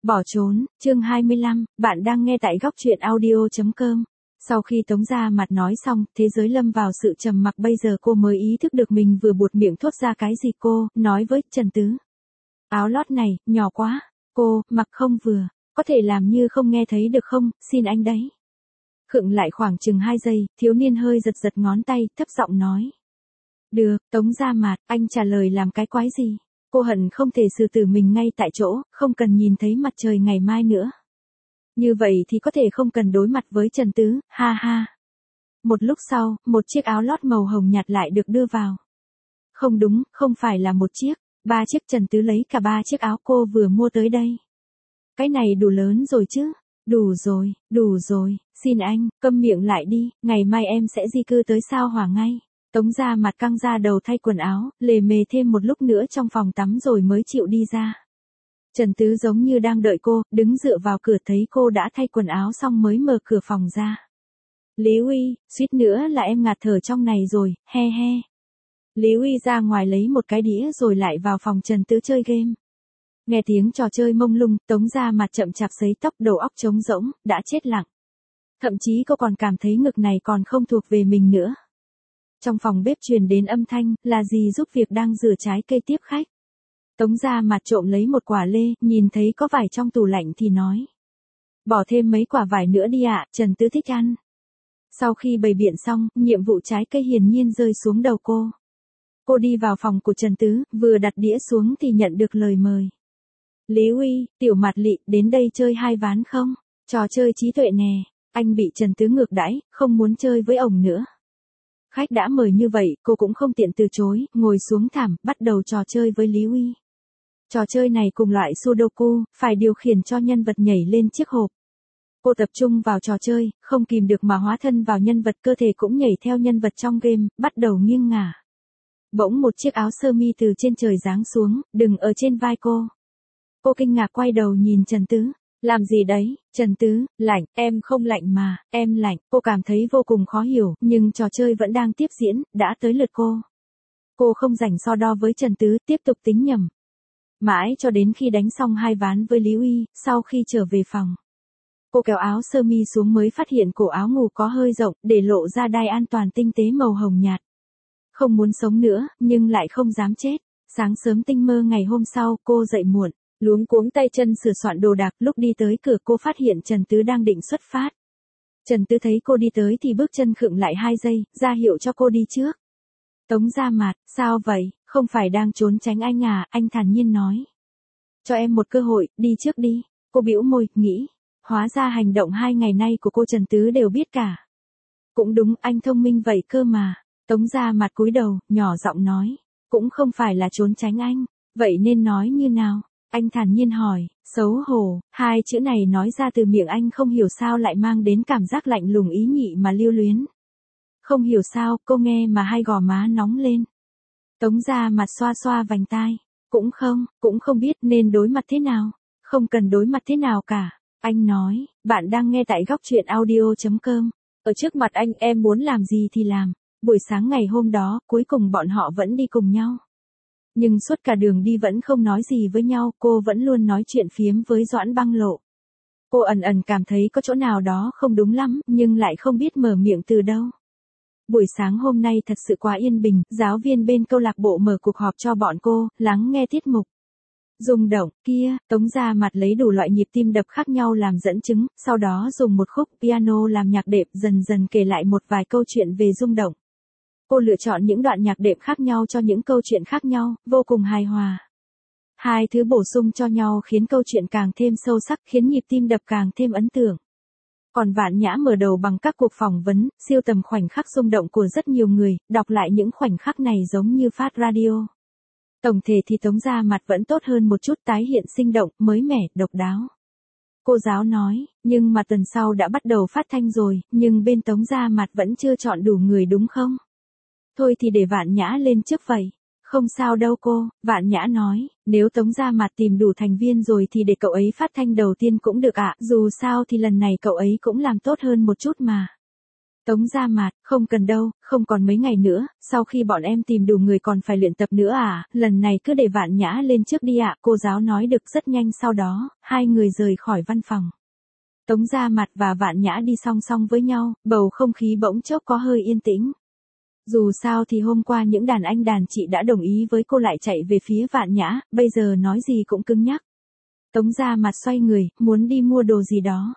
Bỏ trốn, chương 25, bạn đang nghe tại góc truyện audio.com. Sau khi Tống Gia Mặt nói xong, thế giới lâm vào sự trầm mặc, bây giờ cô mới ý thức được mình vừa buột miệng thốt ra cái gì. Cô nói với Trần Tứ. Áo lót này, nhỏ quá. Cô, mặc không vừa. Có thể làm như không nghe thấy được không, xin anh đấy. Khựng lại khoảng chừng 2 giây, thiếu niên hơi giật giật ngón tay, thấp giọng nói. Được, Tống Gia Mặt, anh trả lời làm cái quái gì? Cô hận không thể xử tử mình ngay tại chỗ, không cần nhìn thấy mặt trời ngày mai nữa. Như vậy thì có thể không cần đối mặt với Trần Tứ, ha ha. Một lúc sau, một chiếc áo lót màu hồng nhạt lại được đưa vào. Không đúng, không phải là một chiếc, 3 chiếc. Trần Tứ lấy cả 3 chiếc áo cô vừa mua tới đây. Cái này đủ lớn rồi chứ? Đủ rồi, xin anh, câm miệng lại đi, ngày mai em sẽ di cư tới sao Hỏa ngay. Tống Gia Mặt căng ra đầu thay quần áo, lề mề thêm một lúc nữa trong phòng tắm rồi mới chịu đi ra. Trần Tứ giống như đang đợi cô, đứng dựa vào cửa, thấy cô đã thay quần áo xong mới mở cửa phòng ra. Lý Uy, suýt nữa là em ngạt thở trong này rồi, he he. Lý Uy ra ngoài lấy một cái đĩa rồi lại vào phòng Trần Tứ chơi game. Nghe tiếng trò chơi mông lung, Tống Gia Mặt chậm chạp sấy tóc, đầu óc trống rỗng, đã chết lặng. Thậm chí cô còn cảm thấy ngực này còn không thuộc về mình nữa. Trong phòng bếp truyền đến âm thanh, là dì giúp việc đang rửa trái cây tiếp khách. Tống Gia Mặt trộm lấy một quả lê, nhìn thấy có vải trong tủ lạnh thì nói. Bỏ thêm mấy quả vải nữa đi ạ, Trần Tứ thích ăn. Sau khi bày biện xong, nhiệm vụ trái cây hiển nhiên rơi xuống đầu cô. Cô đi vào phòng của Trần Tứ, vừa đặt đĩa xuống thì nhận được lời mời. Lý Uy, Tiểu Mặt Lị, đến đây chơi 2 ván không? Trò chơi trí tuệ nè. Anh bị Trần Tứ ngược đãi, không muốn chơi với ổng nữa. Khách đã mời như vậy, cô cũng không tiện từ chối, ngồi xuống thảm, bắt đầu trò chơi với Lý Uy. Trò chơi này cùng loại Sudoku, phải điều khiển cho nhân vật nhảy lên chiếc hộp. Cô tập trung vào trò chơi, không kìm được mà hóa thân vào nhân vật, cơ thể cũng nhảy theo nhân vật trong game, bắt đầu nghiêng ngả. Bỗng một chiếc áo sơ mi từ trên trời giáng xuống, đừng ở trên vai cô. Cô kinh ngạc quay đầu nhìn Trần Tứ. Làm gì đấy, Trần Tứ? Lạnh, em không lạnh mà, em lạnh. Cô cảm thấy vô cùng khó hiểu, nhưng trò chơi vẫn đang tiếp diễn, đã tới lượt cô. Cô không rảnh so đo với Trần Tứ, tiếp tục tính nhầm. Mãi cho đến khi đánh xong 2 ván với Lý Uy, sau khi trở về phòng. Cô kéo áo sơ mi xuống mới phát hiện cổ áo ngủ có hơi rộng, để lộ ra đai an toàn tinh tế màu hồng nhạt. Không muốn sống nữa, nhưng lại không dám chết. Sáng sớm tinh mơ ngày hôm sau, cô dậy muộn. Luống cuống tay chân sửa soạn đồ đạc, lúc đi tới cửa cô phát hiện Trần Tứ đang định xuất phát. Trần Tứ thấy cô đi tới thì bước chân khựng lại 2 giây, ra hiệu cho cô đi trước. Tống Gia Mặt, sao vậy, không phải đang trốn tránh anh à, anh thản nhiên nói. Cho em một cơ hội, đi trước đi. Cô bĩu môi, nghĩ. Hóa ra hành động 2 ngày nay của cô Trần Tứ đều biết cả. Cũng đúng, anh thông minh vậy cơ mà. Tống Gia Mặt cúi đầu, nhỏ giọng nói. Cũng không phải là trốn tránh anh, vậy nên nói như nào? Anh thản nhiên hỏi, xấu hổ, 2 chữ này nói ra từ miệng anh không hiểu sao lại mang đến cảm giác lạnh lùng ý nhị mà lưu luyến. Không hiểu sao, cô nghe mà hai gò má nóng lên. Tống Gia Mặt xoa xoa vành tai, cũng không biết nên đối mặt thế nào, không cần đối mặt thế nào cả. Anh nói, bạn đang nghe tại góc truyện audio.com, ở trước mặt anh em muốn làm gì thì làm. Buổi sáng ngày hôm đó, cuối cùng bọn họ vẫn đi cùng nhau. Nhưng suốt cả đường đi vẫn không nói gì với nhau, cô vẫn luôn nói chuyện phiếm với Doãn Băng Lộ. Cô ẩn ẩn cảm thấy có chỗ nào đó không đúng lắm, nhưng lại không biết mở miệng từ đâu. Buổi sáng hôm nay thật sự quá yên bình, giáo viên bên câu lạc bộ mở cuộc họp cho bọn cô, lắng nghe tiết mục. Rung động, kia, Tống Gia Mặt lấy đủ loại nhịp tim đập khác nhau làm dẫn chứng, sau đó dùng một khúc piano làm nhạc đệm, dần dần kể lại một vài câu chuyện về rung động. Cô lựa chọn những đoạn nhạc đệm khác nhau cho những câu chuyện khác nhau, vô cùng hài hòa. 2 thứ bổ sung cho nhau khiến câu chuyện càng thêm sâu sắc, khiến nhịp tim đập càng thêm ấn tượng. Còn Vạn Nhã mở đầu bằng các cuộc phỏng vấn, siêu tầm khoảnh khắc rung động của rất nhiều người, đọc lại những khoảnh khắc này giống như phát radio. Tổng thể thì Tống Gia Mặt vẫn tốt hơn một chút, tái hiện sinh động, mới mẻ, độc đáo. Cô giáo nói, nhưng mà tuần sau đã bắt đầu phát thanh rồi, nhưng bên Tống Gia Mặt vẫn chưa chọn đủ người đúng không? Thôi thì để Vạn Nhã lên trước vậy. Không sao đâu cô, Vạn Nhã nói, nếu Tống Gia Mặt tìm đủ thành viên rồi thì để cậu ấy phát thanh đầu tiên cũng được ạ, dù sao thì lần này cậu ấy cũng làm tốt hơn một chút mà. Tống Gia Mạt, không cần đâu, không còn mấy ngày nữa, sau khi bọn em tìm đủ người còn phải luyện tập nữa à, lần này cứ để Vạn Nhã lên trước đi ạ, cô giáo nói được rất nhanh sau đó, hai người rời khỏi văn phòng. Tống Gia Mạt và Vạn Nhã đi song song với nhau, bầu không khí bỗng chốc có hơi yên tĩnh. Dù sao thì hôm qua những đàn anh đàn chị đã đồng ý với cô lại chạy về phía Vạn Nhã, bây giờ nói gì cũng cứng nhắc. Tống Gia Mạt xoay người, muốn đi mua đồ gì đó.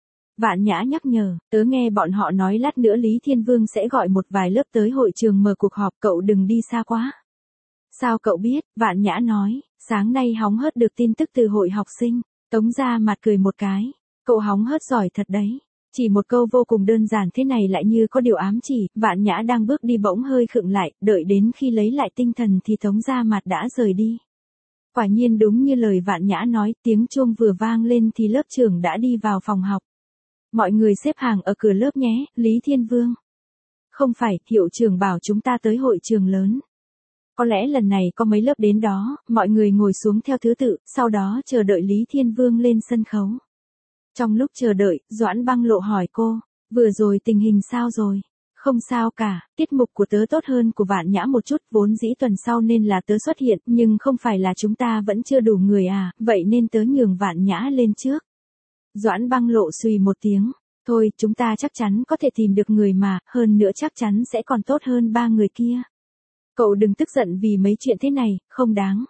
Vạn Nhã nhắc nhở, tớ nghe bọn họ nói lát nữa Lý Thiên Vương sẽ gọi một vài lớp tới hội trường mở cuộc họp, cậu đừng đi xa quá. Sao cậu biết? Vạn Nhã nói, sáng nay hóng hớt được tin tức từ hội học sinh. Tống Gia Mạt cười một cái, cậu hóng hớt giỏi thật đấy. Chỉ một câu vô cùng đơn giản thế này lại như có điều ám chỉ, Vạn Nhã đang bước đi bỗng hơi khựng lại, đợi đến khi lấy lại tinh thần thì Tống Gia Mạt đã rời đi. Quả nhiên đúng như lời Vạn Nhã nói, tiếng chuông vừa vang lên thì lớp trưởng đã đi vào phòng học. Mọi người xếp hàng ở cửa lớp nhé, Lý Thiên Vương. Không phải, hiệu trưởng bảo chúng ta tới hội trường lớn. Có lẽ lần này có mấy lớp đến đó, mọi người ngồi xuống theo thứ tự, sau đó chờ đợi Lý Thiên Vương lên sân khấu. Trong lúc chờ đợi, Doãn Băng Lộ hỏi cô, vừa rồi tình hình sao rồi? Không sao cả, tiết mục của tớ tốt hơn của Vạn Nhã một chút, vốn dĩ tuần sau nên là tớ xuất hiện, nhưng không phải là chúng ta vẫn chưa đủ người à, vậy nên tớ nhường Vạn Nhã lên trước. Doãn Băng Lộ xùy một tiếng, thôi, chúng ta chắc chắn có thể tìm được người mà, hơn nữa chắc chắn sẽ còn tốt hơn ba người kia. Cậu đừng tức giận vì mấy chuyện thế này, không đáng.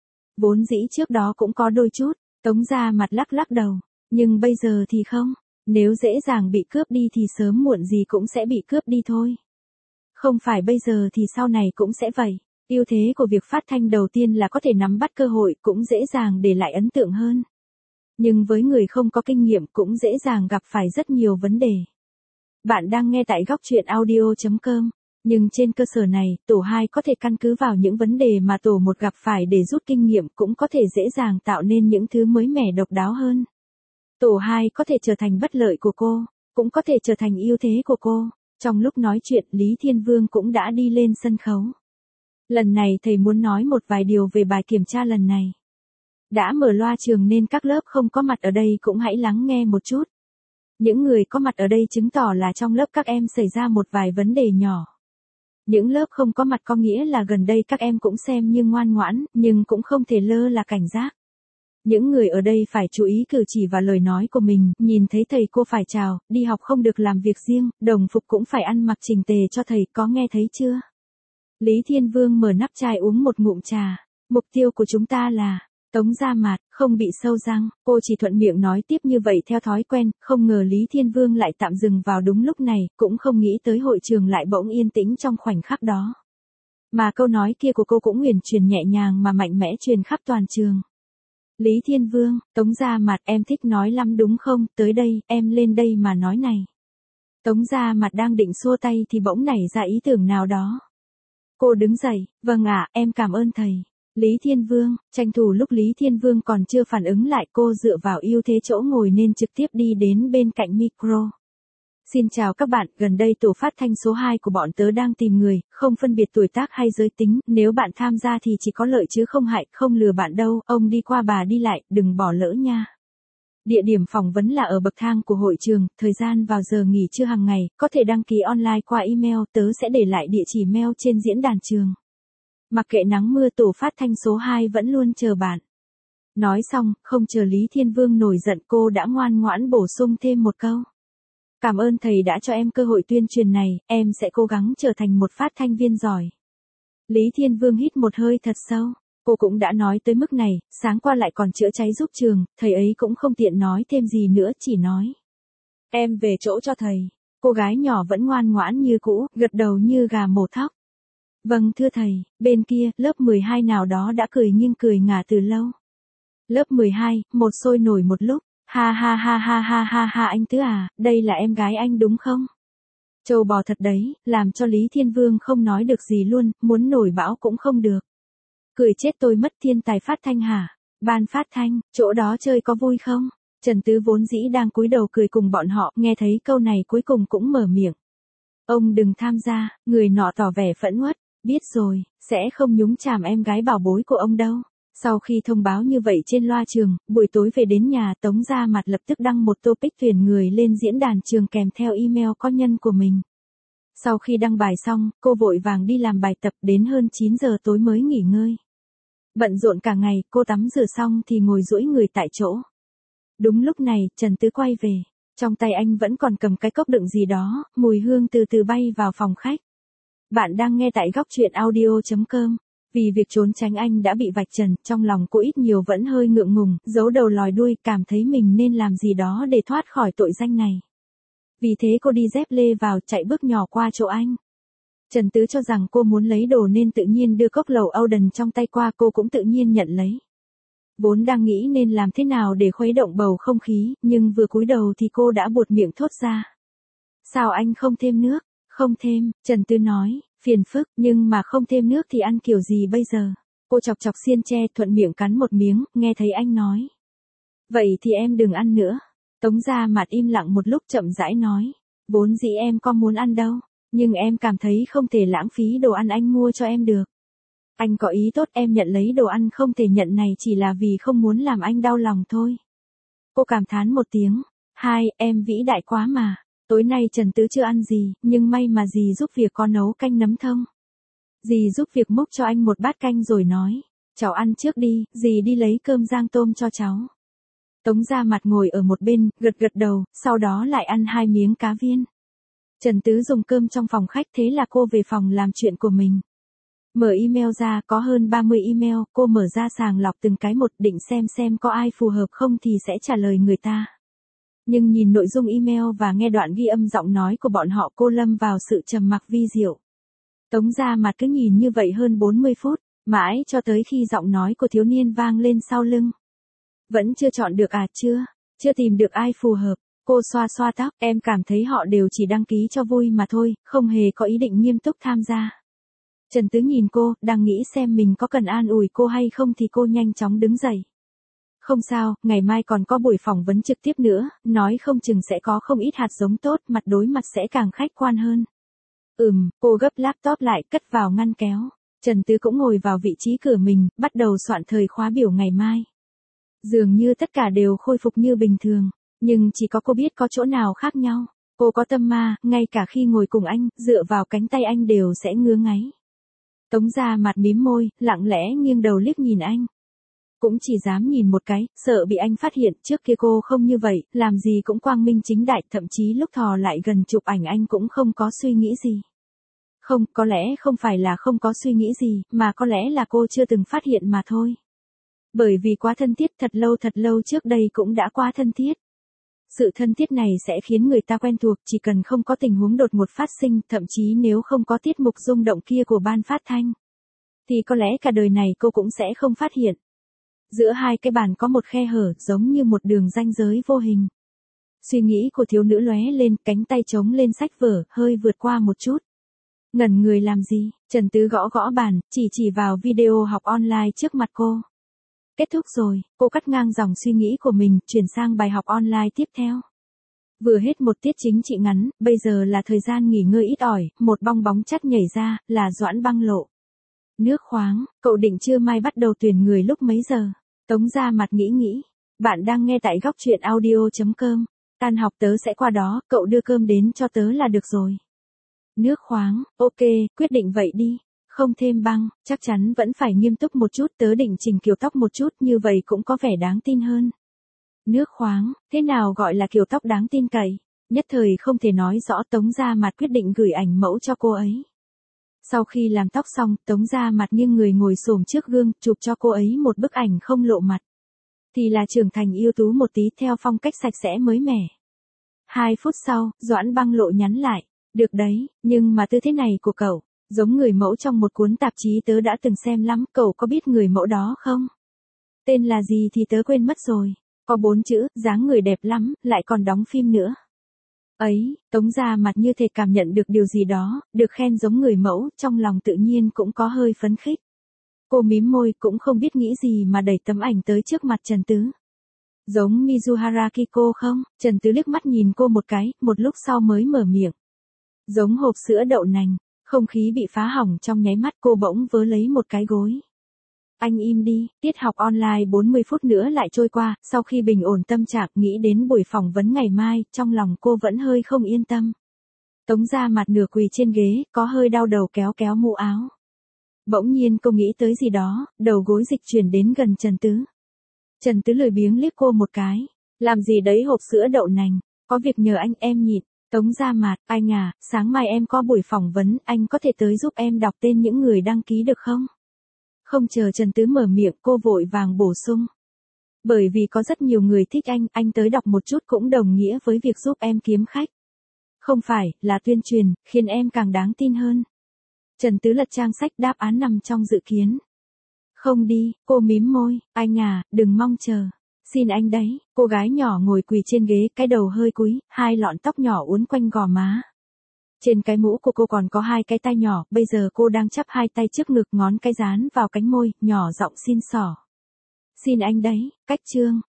Vốn dĩ trước đó cũng có đôi chút, Tống Gia Mạt lắc lắc đầu, nhưng bây giờ thì không, nếu dễ dàng bị cướp đi thì sớm muộn gì cũng sẽ bị cướp đi thôi. Không phải bây giờ thì sau này cũng sẽ vậy, ưu thế của việc phát thanh đầu tiên là có thể nắm bắt cơ hội, cũng dễ dàng để lại ấn tượng hơn. Nhưng với người không có kinh nghiệm cũng dễ dàng gặp phải rất nhiều vấn đề. Bạn đang nghe tại góc truyện audio.com. Nhưng trên cơ sở này, tổ 2 có thể căn cứ vào những vấn đề mà tổ 1 gặp phải để rút kinh nghiệm, cũng có thể dễ dàng tạo nên những thứ mới mẻ độc đáo hơn. Tổ 2 có thể trở thành bất lợi của cô, cũng có thể trở thành ưu thế của cô. Trong lúc nói chuyện, Lý Thiên Vương cũng đã đi lên sân khấu. Lần này thầy muốn nói một vài điều về bài kiểm tra lần này. Đã mở loa trường nên các lớp không có mặt ở đây cũng hãy lắng nghe một chút. Những người có mặt ở đây chứng tỏ là trong lớp các em xảy ra một vài vấn đề nhỏ. Những lớp không có mặt có nghĩa là gần đây các em cũng xem như ngoan ngoãn, nhưng cũng không thể lơ là cảnh giác. Những người ở đây phải chú ý cử chỉ và lời nói của mình, nhìn thấy thầy cô phải chào, đi học không được làm việc riêng, đồng phục cũng phải ăn mặc chỉnh tề cho thầy, có nghe thấy chưa? Lý Thiên Vương mở nắp chai uống một ngụm trà. Mục tiêu của chúng ta là Tống Gia Mạt, không bị sâu răng, cô chỉ thuận miệng nói tiếp như vậy theo thói quen, không ngờ Lý Thiên Vương lại tạm dừng vào đúng lúc này, cũng không nghĩ tới hội trường lại bỗng yên tĩnh trong khoảnh khắc đó. Mà câu nói kia của cô cũng uyển chuyển nhẹ nhàng mà mạnh mẽ truyền khắp toàn trường. Lý Thiên Vương, Tống Gia Mạt, em thích nói lắm đúng không, tới đây, em lên đây mà nói này. Tống Gia Mạt đang định xua tay thì bỗng nảy ra ý tưởng nào đó. Cô đứng dậy, vâng ạ, em cảm ơn thầy. Lý Thiên Vương, tranh thủ lúc Lý Thiên Vương còn chưa phản ứng lại, cô dựa vào ưu thế chỗ ngồi nên trực tiếp đi đến bên cạnh micro. Xin chào các bạn, gần đây tổ phát thanh số 2 của bọn tớ đang tìm người, không phân biệt tuổi tác hay giới tính, nếu bạn tham gia thì chỉ có lợi chứ không hại, không lừa bạn đâu, ông đi qua bà đi lại, đừng bỏ lỡ nha. Địa điểm phỏng vấn là ở bậc thang của hội trường, thời gian vào giờ nghỉ trưa hàng ngày, có thể đăng ký online qua email, tớ sẽ để lại địa chỉ mail trên diễn đàn trường. Mặc kệ nắng mưa, tổ phát thanh số 2 vẫn luôn chờ bạn. Nói xong, không chờ Lý Thiên Vương nổi giận, cô đã ngoan ngoãn bổ sung thêm một câu. Cảm ơn thầy đã cho em cơ hội tuyên truyền này, em sẽ cố gắng trở thành một phát thanh viên giỏi. Lý Thiên Vương hít một hơi thật sâu. Cô cũng đã nói tới mức này, sáng qua lại còn chữa cháy giúp trường, thầy ấy cũng không tiện nói thêm gì nữa, chỉ nói. Em về chỗ cho thầy. Cô gái nhỏ vẫn ngoan ngoãn như cũ, gật đầu như gà mổ thóc. Vâng thưa thầy, bên kia, lớp 12 nào đó đã cười nghiêng cười ngả từ lâu. Lớp 12, một sôi nổi một lúc, ha ha ha ha ha ha ha, anh Tứ à, đây là em gái anh đúng không? Trâu bò thật đấy, làm cho Lý Thiên Vương không nói được gì luôn, muốn nổi bão cũng không được. Cười chết tôi mất, thiên tài phát thanh hả? Ban phát thanh, chỗ đó chơi có vui không? Trần Tứ vốn dĩ đang cúi đầu cười cùng bọn họ, nghe thấy câu này cuối cùng cũng mở miệng. Ông đừng tham gia, người nọ tỏ vẻ phẫn uất, biết rồi, sẽ không nhúng chàm em gái bảo bối của ông đâu. Sau khi thông báo như vậy trên loa trường, buổi tối về đến nhà, Tống Gia Mạt lập tức đăng một topic tuyển người lên diễn đàn trường kèm theo email có nhân của mình. Sau khi đăng bài xong, cô vội vàng đi làm bài tập đến hơn 9 giờ tối mới nghỉ ngơi. Bận rộn cả ngày, cô tắm rửa xong thì ngồi duỗi người tại chỗ. Đúng lúc này, Trần Tứ quay về. Trong tay anh vẫn còn cầm cái cốc đựng gì đó, mùi hương từ từ bay vào phòng khách. Bạn đang nghe tại góc truyện audio.com. Vì việc trốn tránh anh đã bị vạch trần, trong lòng cô ít nhiều vẫn hơi ngượng ngùng, giấu đầu lòi đuôi, cảm thấy mình nên làm gì đó để thoát khỏi tội danh này. Vì thế cô đi dép lê vào, chạy bước nhỏ qua chỗ anh. Trần Tứ cho rằng cô muốn lấy đồ nên tự nhiên đưa cốc lẩu Auden trong tay qua, cô cũng tự nhiên nhận lấy. Vốn đang nghĩ nên làm thế nào để khuấy động bầu không khí, nhưng vừa cúi đầu thì cô đã buột miệng thốt ra. Sao anh không thêm nước? Không thêm, Trần Tứ nói, phiền phức, nhưng mà không thêm nước thì ăn kiểu gì bây giờ? Cô chọc chọc xiên tre, thuận miệng cắn một miếng, nghe thấy anh nói. Vậy thì em đừng ăn nữa. Tống Gia Mạt im lặng một lúc chậm rãi nói. Vốn dĩ em có muốn ăn đâu, nhưng em cảm thấy không thể lãng phí đồ ăn anh mua cho em được. Anh có ý tốt, em nhận lấy đồ ăn không thể nhận này chỉ là vì không muốn làm anh đau lòng thôi. Cô cảm thán một tiếng. Hai, em vĩ đại quá mà. Tối nay Trần Tứ chưa ăn gì, nhưng may mà dì giúp việc có nấu canh nấm thông. Dì giúp việc múc cho anh một bát canh rồi nói. Cháu ăn trước đi, dì đi lấy cơm rang tôm cho cháu. Tống Gia Mạt ngồi ở một bên, gật gật đầu, sau đó lại ăn 2 miếng cá viên. Trần Tứ dùng cơm trong phòng khách, thế là cô về phòng làm chuyện của mình. Mở email ra, có hơn 30 email, cô mở ra sàng lọc từng cái một, định xem có ai phù hợp không thì sẽ trả lời người ta. Nhưng nhìn nội dung email và nghe đoạn ghi âm giọng nói của bọn họ, cô lâm vào sự trầm mặc vi diệu. Tống Gia Mạt cứ nhìn như vậy hơn 40 phút, mãi cho tới khi giọng nói của thiếu niên vang lên sau lưng. Vẫn chưa chọn được à? Chưa tìm được ai phù hợp. Cô xoa xoa tóc, em cảm thấy họ đều chỉ đăng ký cho vui mà thôi, không hề có ý định nghiêm túc tham gia. Trần Tứ nhìn cô, đang nghĩ xem mình có cần an ủi cô hay không thì cô nhanh chóng đứng dậy. Không sao, ngày mai còn có buổi phỏng vấn trực tiếp nữa, nói không chừng sẽ có không ít hạt giống tốt, mặt đối mặt sẽ càng khách quan hơn. Cô gấp laptop lại, cất vào ngăn kéo. Trần Tứ cũng ngồi vào vị trí cửa mình, bắt đầu soạn thời khóa biểu ngày mai. Dường như tất cả đều khôi phục như bình thường, nhưng chỉ có cô biết có chỗ nào khác nhau. Cô có tâm ma, ngay cả khi ngồi cùng anh, dựa vào cánh tay anh đều sẽ ngứa ngáy. Tống Gia Mạt mím môi, lặng lẽ nghiêng đầu liếc nhìn anh. Cũng chỉ dám nhìn một cái, sợ bị anh phát hiện, trước kia cô không như vậy, làm gì cũng quang minh chính đại, thậm chí lúc thò lại gần chụp ảnh anh cũng không có suy nghĩ gì. Không, có lẽ không phải là không có suy nghĩ gì, mà có lẽ là cô chưa từng phát hiện mà thôi. Bởi vì quá thân thiết, thật lâu trước đây cũng đã quá thân thiết. Sự thân thiết này sẽ khiến người ta quen thuộc, chỉ cần không có tình huống đột ngột phát sinh, thậm chí nếu không có tiết mục rung động kia của ban phát thanh, thì có lẽ cả đời này cô cũng sẽ không phát hiện. Giữa hai cái bàn có một khe hở, giống như một đường ranh giới vô hình. Suy nghĩ của thiếu nữ lóe lên, cánh tay chống lên sách vở, hơi vượt qua một chút. Ngẩn người làm gì? Trần Tứ gõ gõ bàn, chỉ vào video học online trước mặt cô. Kết thúc rồi, cô cắt ngang dòng suy nghĩ của mình, chuyển sang bài học online tiếp theo. Vừa hết một tiết chính trị ngắn, bây giờ là thời gian nghỉ ngơi ít ỏi, một bong bóng chắt nhảy ra, là Doãn Băng Lộ. Nước khoáng, cậu định trưa mai bắt đầu tuyển người lúc mấy giờ? Tống Gia Mạt nghĩ. Bạn đang nghe tại góc truyện audio.com. Tan học tớ sẽ qua đó, cậu đưa cơm đến cho tớ là được rồi. Nước khoáng, ok, quyết định vậy đi. Không thêm băng, chắc chắn vẫn phải nghiêm túc một chút, tớ định chỉnh kiểu tóc một chút, như vậy cũng có vẻ đáng tin hơn. Nước khoáng, thế nào gọi là kiểu tóc đáng tin cậy? Nhất thời không thể nói rõ. Tống Gia Mạt quyết định gửi ảnh mẫu cho cô ấy. Sau khi làm tóc xong, Tống Gia Mạt nghiêng người ngồi xổm trước gương, chụp cho cô ấy một bức ảnh không lộ mặt. Thì là trưởng thành ưu tú một tí, theo phong cách sạch sẽ mới mẻ. 2 phút sau, Doãn Băng Lộ nhắn lại. Được đấy, nhưng mà tư thế này của cậu, giống người mẫu trong một cuốn tạp chí tớ đã từng xem lắm, cậu có biết người mẫu đó không? Tên là gì thì tớ quên mất rồi. Có 4 chữ, dáng người đẹp lắm, lại còn đóng phim nữa. Ấy, Tống Gia Mạt như thể cảm nhận được điều gì đó, được khen giống người mẫu, trong lòng tự nhiên cũng có hơi phấn khích. Cô mím môi, cũng không biết nghĩ gì mà đẩy tấm ảnh tới trước mặt Trần Tứ. Giống Mizuhara Kiko không? Trần Tứ liếc mắt nhìn cô một cái, một lúc sau mới mở miệng. Giống hộp sữa đậu nành. Không khí bị phá hỏng trong nháy mắt, cô bỗng vớ lấy một cái gối. Anh im đi, tiết học online 40 phút nữa lại trôi qua, sau khi bình ổn tâm trạng nghĩ đến buổi phỏng vấn ngày mai, trong lòng cô vẫn hơi không yên tâm. Tống Gia Mặt nửa quỳ trên ghế, có hơi đau đầu kéo kéo mũ áo. Bỗng nhiên cô nghĩ tới gì đó, đầu gối dịch chuyển đến gần Trần Tứ. Trần Tứ lười biếng liếc cô một cái. Làm gì đấy hộp sữa đậu nành, có việc nhờ anh em nhịn. Tống Gia Mạt, anh à, sáng mai em có buổi phỏng vấn, anh có thể tới giúp em đọc tên những người đăng ký được không? Không chờ Trần Tứ mở miệng, cô vội vàng bổ sung. Bởi vì có rất nhiều người thích anh tới đọc một chút cũng đồng nghĩa với việc giúp em kiếm khách. Không phải, là tuyên truyền, khiến em càng đáng tin hơn. Trần Tứ lật trang sách, đáp án nằm trong dự kiến. Không đi, cô mím môi, anh à, đừng mong chờ. Xin anh đấy, cô gái nhỏ ngồi quỳ trên ghế, cái đầu hơi cúi, hai lọn tóc nhỏ uốn quanh gò má. Trên cái mũ của cô còn có hai cái tay nhỏ, bây giờ cô đang chắp hai tay trước ngực, ngón cái dán vào cánh môi, nhỏ giọng xin xỏ. Xin anh đấy, cách chương.